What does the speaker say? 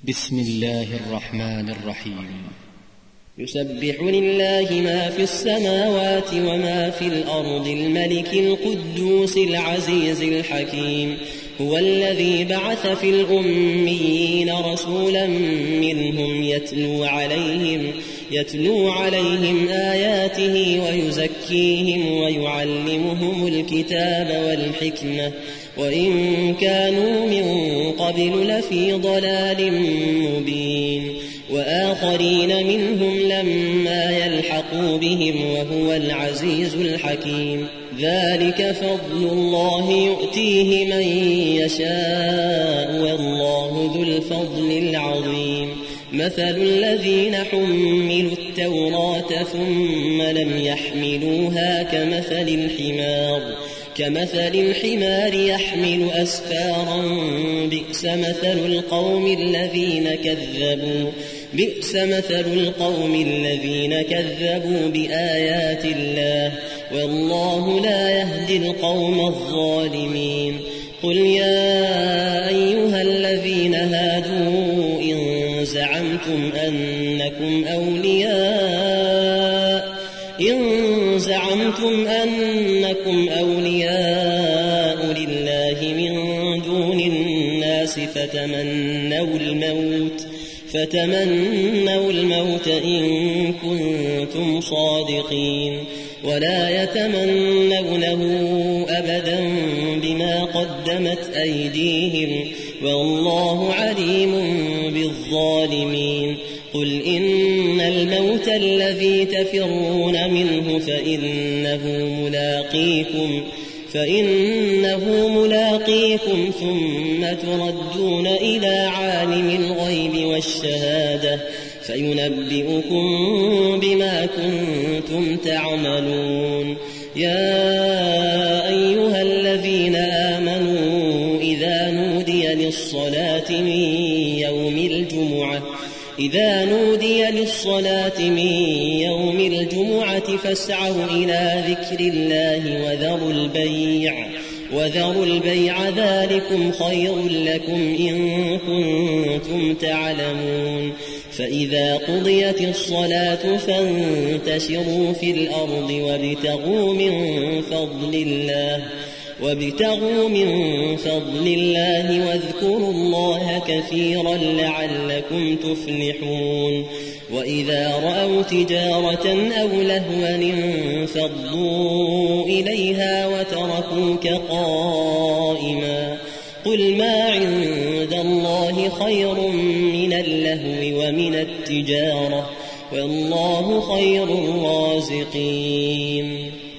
بسم الله الرحمن الرحيم. يسبح لله ما في السماوات وما في الأرض الملك القدوس العزيز الحكيم. هو الذي بعث في الأميين رسولا منهم يتلو عليهم آياته ويزكيهم ويعلمهم الكتاب والحكمة وإن كانوا من قبل لفي ضلال مبين. وآخرين منهم لما يلحقوا بهم وهو العزيز الحكيم. ذلك فضل الله يؤتيه من يشاء والله ذو الفضل العظيم. مثل الذين حملوا التوراة ثم لم يحملوها كمثل الحمار يحمل أسفارا بئس مثل القوم الذين كذبوا بآيات الله والله لا يهدي القوم الظالمين. قل يا أيها الذين هادوا إن زعمتم أنكم أولياء لله من دون الناس فتمنوا الموت إن كنتم صادقين ولا يتمنونه أبدا بما قدمت أيديهم والله عليم بالظالمين. قل إن الموت الذي تفرون منه فإنه ملاقيكم ثم تردون إلى عالم الغيب والشهادة فينبئكم بما كنتم تعملون. يا أيها الذين آمنوا إذا نودي للصلاة من يوم الجمعة فاسعوا إلى ذكر الله وذروا البيع ذلكم خير لكم إن كنتم تعلمون. فإذا قضيت الصلاة فانتشروا في الأرض وابتغوا من فضل الله واذكروا الله كثيرا لعلكم تفلحون. وإذا رأوا تجارة أو لهوا انفضوا إليها وتركوك قائما. قل ما عند الله خير من اللهو ومن التجارة والله خير الرازقين.